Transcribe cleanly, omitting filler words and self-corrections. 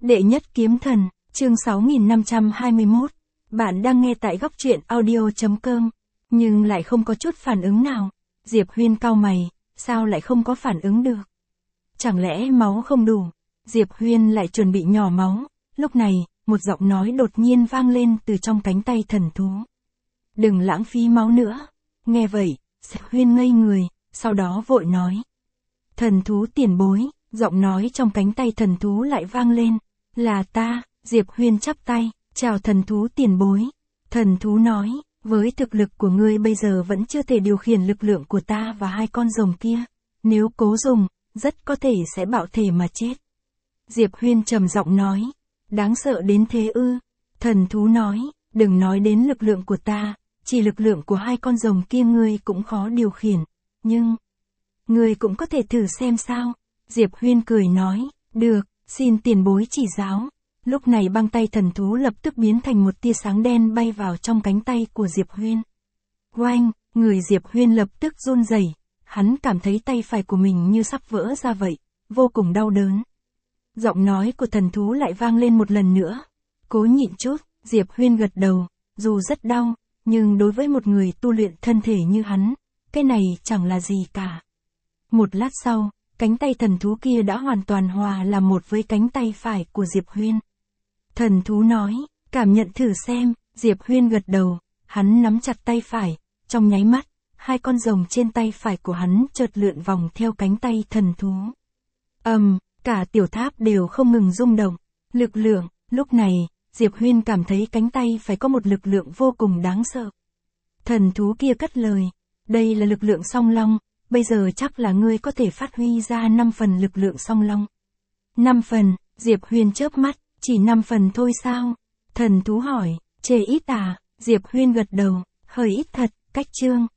Đệ nhất kiếm thần, chương 6521. Bạn đang nghe tại góc truyện audio.com, nhưng lại không có chút phản ứng nào. Diệp Huyên cau mày, sao lại không có phản ứng được? Chẳng lẽ máu không đủ? Diệp Huyên lại chuẩn bị nhỏ máu. Lúc này, một giọng nói đột nhiên vang lên từ trong cánh tay thần thú. Đừng lãng phí máu nữa. Nghe vậy, Diệp Huyên ngây người, sau đó vội nói. Thần thú tiền bối, giọng nói trong cánh tay thần thú lại vang lên. Là ta, Diệp Huyên chắp tay, chào thần thú tiền bối. Thần thú nói, với thực lực của ngươi bây giờ vẫn chưa thể điều khiển lực lượng của ta và hai con rồng kia. Nếu cố dùng, rất có thể sẽ bạo thể mà chết. Diệp Huyên trầm giọng nói, đáng sợ đến thế ư? Thần thú nói, đừng nói đến lực lượng của ta, chỉ lực lượng của hai con rồng kia ngươi cũng khó điều khiển, nhưng ngươi cũng có thể thử xem sao. Diệp Huyên cười nói, được, xin tiền bối chỉ giáo. Lúc này băng tay thần thú lập tức biến thành một tia sáng đen bay vào trong cánh tay của Diệp Huyên. Oanh, người Diệp Huyên lập tức run rẩy, hắn cảm thấy tay phải của mình như sắp vỡ ra vậy, vô cùng đau đớn. Giọng nói của thần thú lại vang lên một lần nữa. Cố nhịn chút, Diệp Huyên gật đầu, dù rất đau, nhưng đối với một người tu luyện thân thể như hắn, cái này chẳng là gì cả. Một lát sau, cánh tay thần thú kia đã hoàn toàn hòa làm một với cánh tay phải của Diệp Huyên. Thần thú nói, cảm nhận thử xem. Diệp Huyên gật đầu, hắn nắm chặt tay phải, trong nháy mắt, hai con rồng trên tay phải của hắn chợt lượn vòng theo cánh tay thần thú. Cả tiểu tháp đều không ngừng rung động. Lực lượng, lúc này, Diệp Huyên cảm thấy cánh tay phải có một lực lượng vô cùng đáng sợ. Thần thú kia cất lời, đây là lực lượng song long, bây giờ chắc là ngươi có thể phát huy ra 5 phần lực lượng song long. 5 phần, Diệp Huyên chớp mắt, chỉ 5 phần thôi sao? Thần thú hỏi, chê ít à? Diệp Huyên gật đầu, hơi ít thật, cách chương.